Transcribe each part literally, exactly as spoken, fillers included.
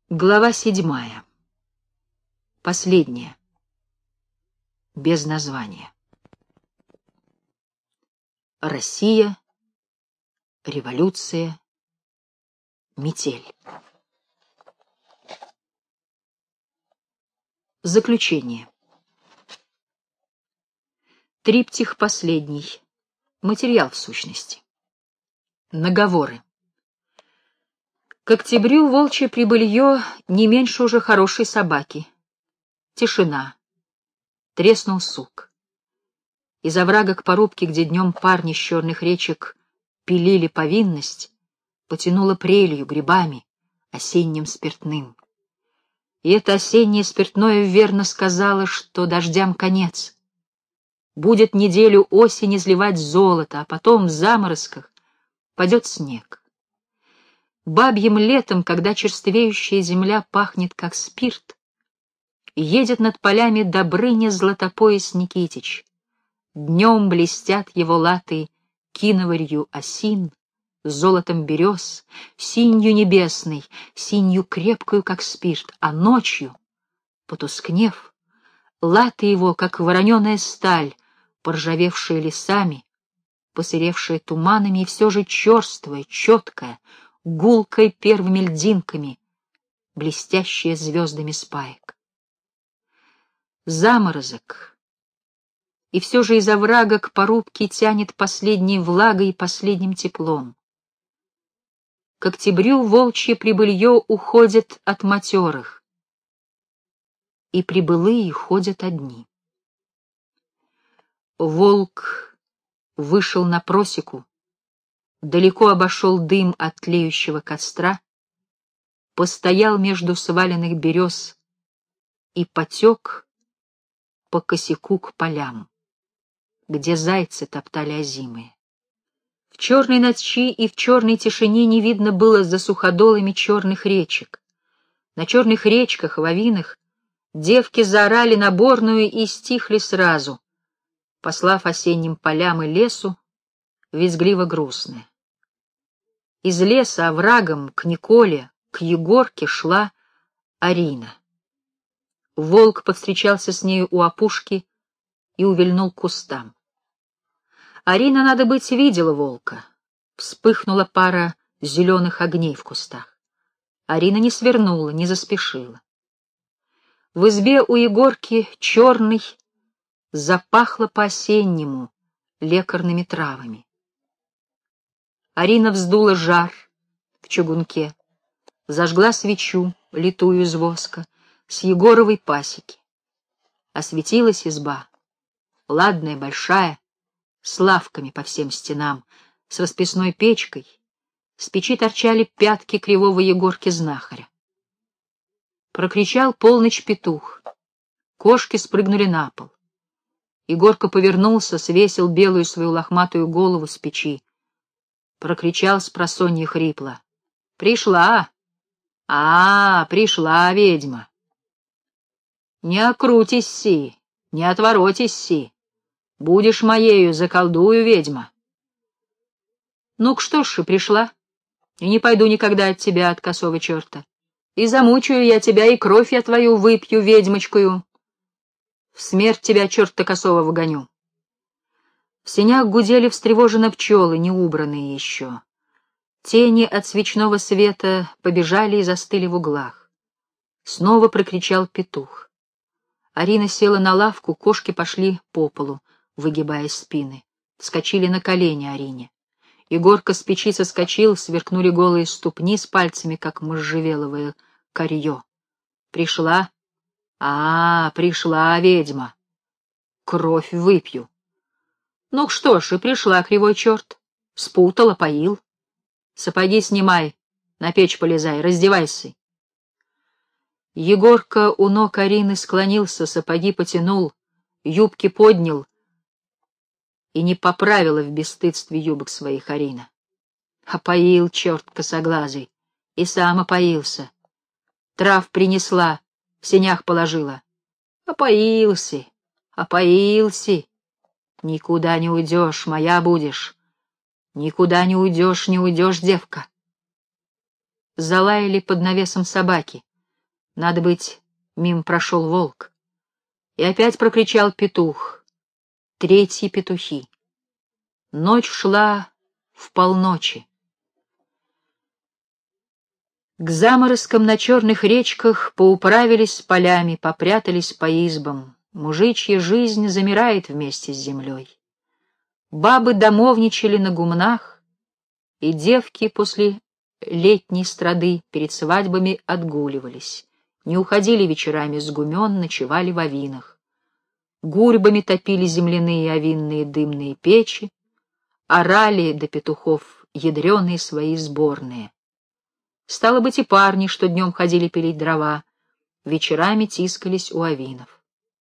Глава седьмая. Последняя. Без названия. Россия, революция, метель. Заключение. Триптих последний. Материал в сущности. Наговоры. К октябрю волчье прибылье не меньше уже хорошей собаки. Тишина. Треснул сук. Из оврага к порубке, где днем парни с черных речек пилили повинность, потянуло прелью, грибами, осенним спиртным. И это осеннее спиртное верно сказало, что дождям конец. Будет неделю осень изливать золото, а потом в заморозках падет снег. Бабьим летом, когда черствеющая земля пахнет, как спирт, едет над полями Добрыня Златопояс Никитич. Днем блестят его латы киноварью осин, золотом берез, синью небесной, синью крепкую, как спирт, а ночью, потускнев, латы его, как вороненая сталь, поржавевшая лесами, посыревшая туманами и все же черствая, четкая, гулкой первыми льдинками, блестящая звездами спаек. Заморозок, и все же из оврага к порубке тянет последней влагой и последним теплом. К октябрю волчье прибылье уходит от матерых, и прибылые ходят одни. Волк вышел на просеку, далеко обошел дым от тлеющего костра, постоял между сваленных берез и потек по косяку к полям, где зайцы топтали озимые. В черной ночи и в черной тишине не видно было за суходолами черных речек. На черных речках, в авинах, девки заорали наборную и стихли сразу, послав осенним полям и лесу визгливо грустное. Из леса оврагом к Николе, к Егорке шла Арина. Волк повстречался с нею у опушки и увильнул к кустам. Арина, надо быть, видела волка. Вспыхнула пара зеленых огней в кустах. Арина не свернула, не заспешила. В избе у Егорки черный запахло по-осеннему лекарными травами. Арина вздула жар в чугунке, зажгла свечу, литую из воска, с Егоровой пасеки. Осветилась изба, ладная, большая, с лавками по всем стенам, с расписной печкой. С печи торчали пятки кривого Егорки-знахаря. Прокричал полночь петух. Кошки спрыгнули на пол. Егорка повернулся, свесил белую свою лохматую голову с печи. Прокричал спросонья хрипло: «Пришла! А, пришла ведьма! Не окрутись си, не отворотись си! Будешь моею, заколдую, ведьма!» Ну-ка что ж, и пришла, и не пойду никогда от тебя, от косого черта. И замучаю я тебя, и кровь я твою выпью, ведьмочкою. В смерть тебя, черта косого, выгоню. В сенях гудели встревоженно пчелы, неубранные еще. Тени от свечного света побежали и застыли в углах. Снова прокричал петух. Арина села на лавку, кошки пошли по полу, выгибая спины. Вскочили на колени Арине. Егорка с печи соскочил, сверкнули голые ступни с пальцами, как можжевеловое корье. Пришла? А, пришла ведьма. Кровь выпью. Ну что ж, и пришла, кривой черт. Спутала, поил. Сапоги снимай, на печь полезай, раздевайся. Егорка у ног Арины склонился, сапоги потянул, юбки поднял, и не поправила в бесстыдстве юбок своих Арина. Опоил, черт косоглазый, и сам опоился. Трав принесла, в сенях положила. Опоился, опоился. Никуда не уйдешь, моя будешь. Никуда не уйдешь, не уйдешь, девка. Залаяли под навесом собаки. Надо быть, мимо прошел волк. И опять прокричал петух. Третьи петухи. Ночь шла в полночи. К заморозкам на черных речках поуправились с полями, попрятались по избам. Мужичья жизнь замирает вместе с землей. Бабы домовничали на гумнах, и девки после летней страды перед свадьбами отгуливались, не уходили вечерами с гумен, ночевали в авинах. Гурьбами топили земляные овинные дымные печи, орали до петухов ядреные свои сборные. Стало быть, и парни, что днем ходили пилить дрова, вечерами тискались у авинов.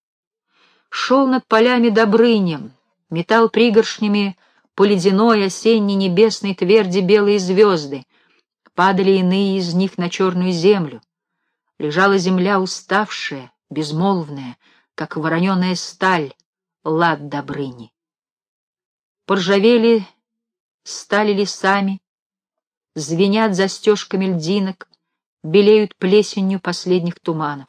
Шел над полями Добрыня, метал пригоршнями по ледяной осенней небесной тверди белые звезды, падали иные из них на черную землю. Лежала земля уставшая, безмолвная, как вороненая сталь, лад Добрыни. Поржавели стали лесами, звенят застежками льдинок, белеют плесенью последних туманов.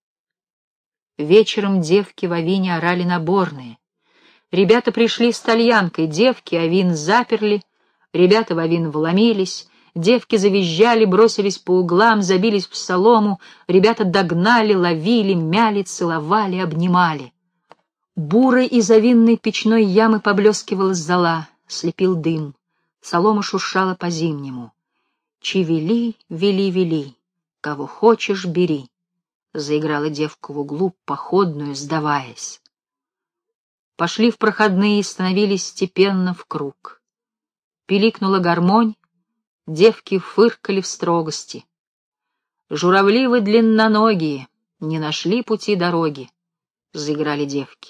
Вечером девки в авине орали наборные. Ребята пришли с тальянкой, девки авин заперли, ребята в авин вломились, девки завизжали, бросились по углам, забились в солому, ребята догнали, ловили, мяли, целовали, обнимали. Бурой из авинной печной ямы поблескивала зола, слепил дым, солома шуршала по-зимнему. «Чи вели, вели, кого хочешь, бери», — заиграла девка в углу, походную, сдаваясь. Пошли в проходные и становились степенно в круг. Пиликнула гармонь, девки фыркали в строгости. «Журавли вы длинноногие, не нашли пути дороги», — заиграли девки.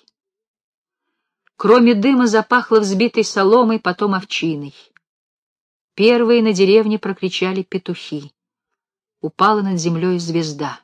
Кроме дыма запахло взбитой соломой, потом овчиной. Первые на деревне прокричали петухи. Упала над землей звезда.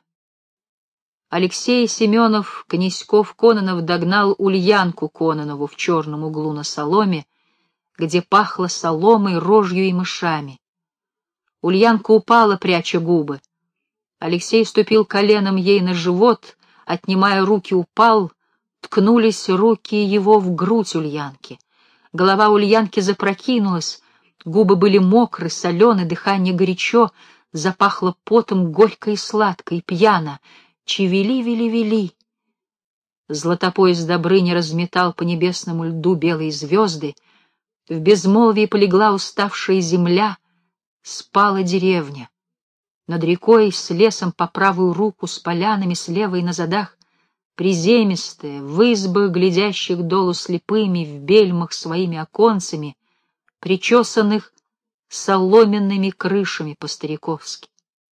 Алексей Семенов, Князьков, Кононов догнал Ульянку Кононову в черном углу на соломе, где пахло соломой, рожью и мышами. Ульянка упала, пряча губы. Алексей ступил коленом ей на живот, отнимая руки, упал, ткнулись руки его в грудь Ульянки. Голова Ульянки запрокинулась, губы были мокры, солены, дыхание горячо, запахло потом горько и сладко, и пьяно. Чи-вели-вели-вели. Златопояс Добрыня разметал по небесному льду белые звезды, в безмолвии полегла уставшая земля, спала деревня. Над рекой с лесом по правую руку, с полянами слева и на задах, приземистая, в избах, глядящих долу слепыми, в бельмах своими оконцами, причесанных соломенными крышами по-стариковски.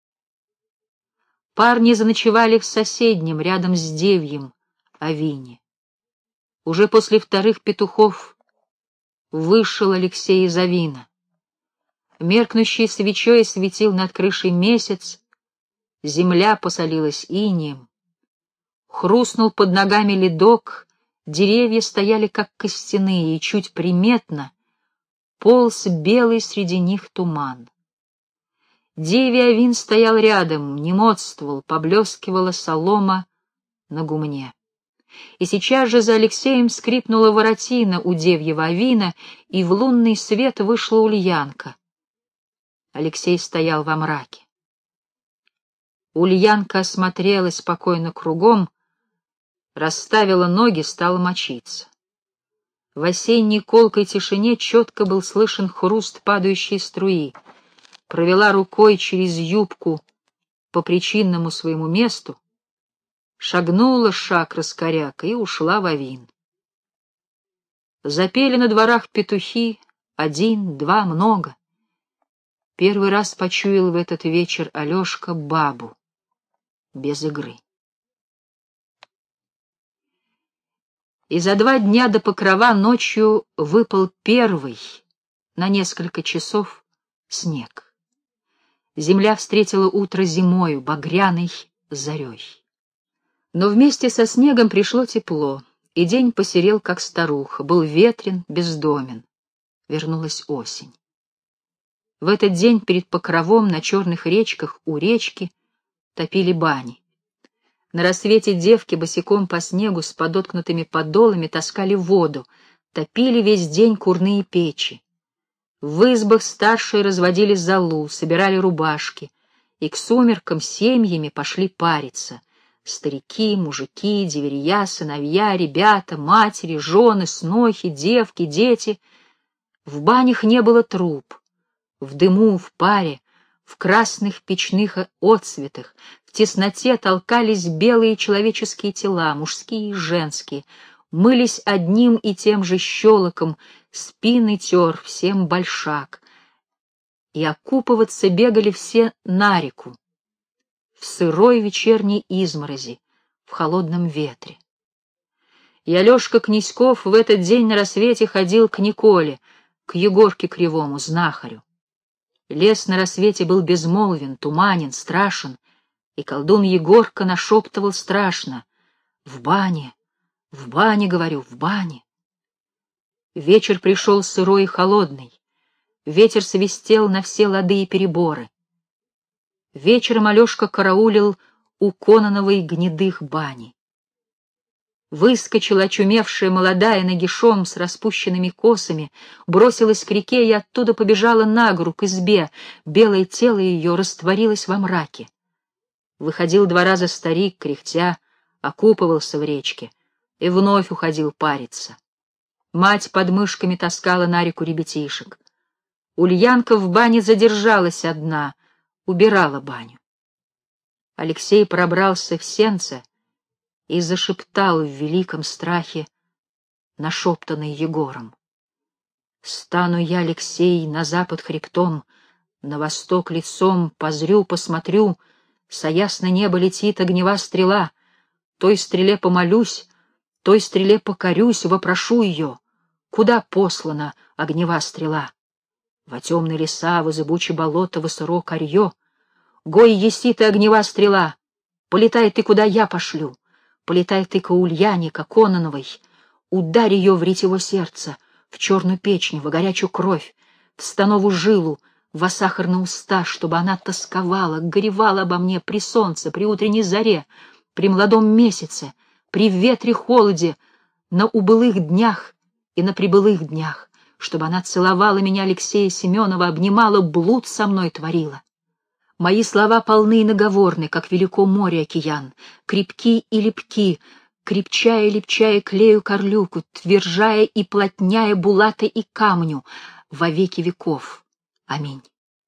Парни заночевали в соседнем, рядом с девьем, авине. Уже после вторых петухов вышел Алексей из авина. Меркнущей свечой светил над крышей месяц, земля посолилась инеем. Хрустнул под ногами ледок, деревья стояли как костяные, и чуть приметно полз белый среди них туман. Девий авин стоял рядом, не модствовал, поблескивала солома на гумне. И сейчас же за Алексеем скрипнула воротина у девьего авина, и в лунный свет вышла Ульянка. Алексей стоял во мраке. Ульянка осмотрелась спокойно кругом, расставила ноги, стала мочиться. В осенней колкой тишине четко был слышен хруст падающей струи. Провела рукой через юбку по причинному своему месту, шагнула шаг раскоряка и ушла в авин. Запели на дворах петухи, один, два, много. Первый раз почуял в этот вечер Алешка бабу без игры. И за два дня до Покрова ночью выпал первый на несколько часов снег. Земля встретила утро зимою, багряной зарей. Но вместе со снегом пришло тепло, и день посерел, как старуха, был ветрен, бездомен. Вернулась осень. В этот день перед Покровом на черных речках у речки топили бани. На рассвете девки босиком по снегу с подоткнутыми подолами таскали воду, топили весь день курные печи. В избах старшие разводили золу, собирали рубашки, и к сумеркам семьями пошли париться. Старики, мужики, деверья, сыновья, ребята, матери, жены, снохи, девки, дети. В банях не было труб. В дыму, в паре, в красных печных отсветах, в тесноте толкались белые человеческие тела, мужские и женские, мылись одним и тем же щелоком, спины тер всем большак, и окупываться бегали все на реку, в сырой вечерней изморози, в холодном ветре. И Алешка Князьков в этот день на рассвете ходил к Николе, к Егорке Кривому, знахарю. Лес на рассвете был безмолвен, туманен, страшен, и колдун Егорка нашептывал страшно: «В бане, в бане, говорю, в бане». Вечер пришел сырой и холодный, ветер свистел на все лады и переборы. Вечером Алешка караулил у Кононовой гнедых бани. Выскочила очумевшая молодая нагишом с распущенными косами, бросилась к реке и оттуда побежала на гору к избе, белое тело ее растворилось во мраке. Выходил два раза старик, кряхтя, окупывался в речке и вновь уходил париться. Мать под мышками таскала на реку ребятишек. Ульянка в бане задержалась одна, убирала баню. Алексей пробрался в сенце и зашептал в великом страхе, нашептанный Егором: «Стану я, Алексей, на запад хребтом, на восток лицом, позрю, посмотрю, со ясно неба летит огнева стрела, той стреле помолюсь, той стреле покорюсь, вопрошу ее, куда послана огнева стрела? Во темные леса, во зыбучие болота, во сыро корье. Гой, еси ты, огнева стрела, полетай ты, куда я пошлю, полетай ты к Ульяне, к Кононовой, ударь ее в ретево сердце, в черную печень, во горячую кровь, в станову жилу, во сахарные уста, чтобы она тосковала, горевала обо мне при солнце, при утренней заре, при молодом месяце, при ветре-холоде, на убылых днях и на прибылых днях, чтобы она целовала меня, Алексея Семенова, обнимала, блуд со мной творила. Мои слова полны и наговорны, как велико море океан, крепки и липки, крепчая и липчая клею корлюку, твержая и плотняя булата и камню во веки веков. Аминь».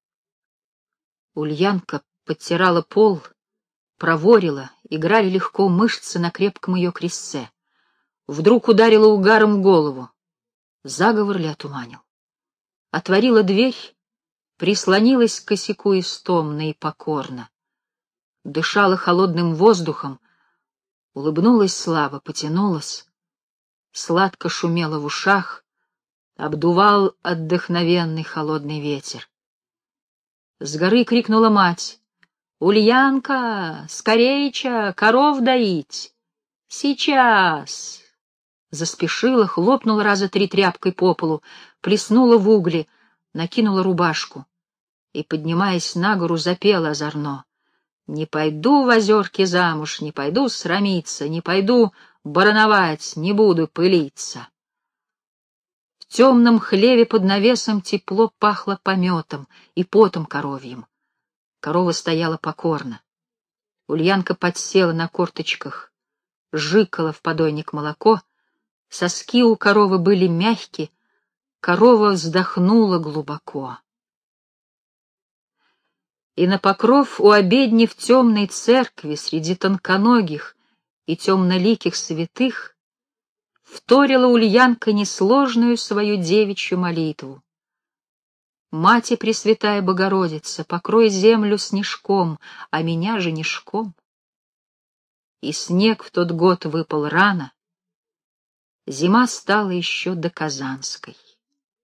Ульянка подтирала пол, проворила, играли легко мышцы на крепком ее крестце. Вдруг ударила угаром в голову. Заговор ли отуманил? Отворила дверь, прислонилась к косяку истомно и покорно. Дышала холодным воздухом, улыбнулась слабо, потянулась. Сладко шумело в ушах, обдувал отдохновенный холодный ветер. С горы крикнула мать: «Ульянка, скорейча, коров доить! Сейчас!» Заспешила, хлопнула раза три тряпкой по полу, плеснула в угли, накинула рубашку и, поднимаясь на гору, запела озорно: «Не пойду в озерке замуж, не пойду срамиться, не пойду барановать, не буду пылиться». В темном хлеве под навесом тепло пахло пометом и потом коровьим. Корова стояла покорно. Ульянка подсела на корточках, жикала в подойник молоко, соски у коровы были мягкие, корова вздохнула глубоко. И на покров у обедни в темной церкви среди тонконогих и темноликих святых вторила Ульянка несложную свою девичью молитву: «Мати Пресвятая Богородица, покрой землю снежком, а меня женишком». И снег в тот год выпал рано, зима стала еще до Казанской.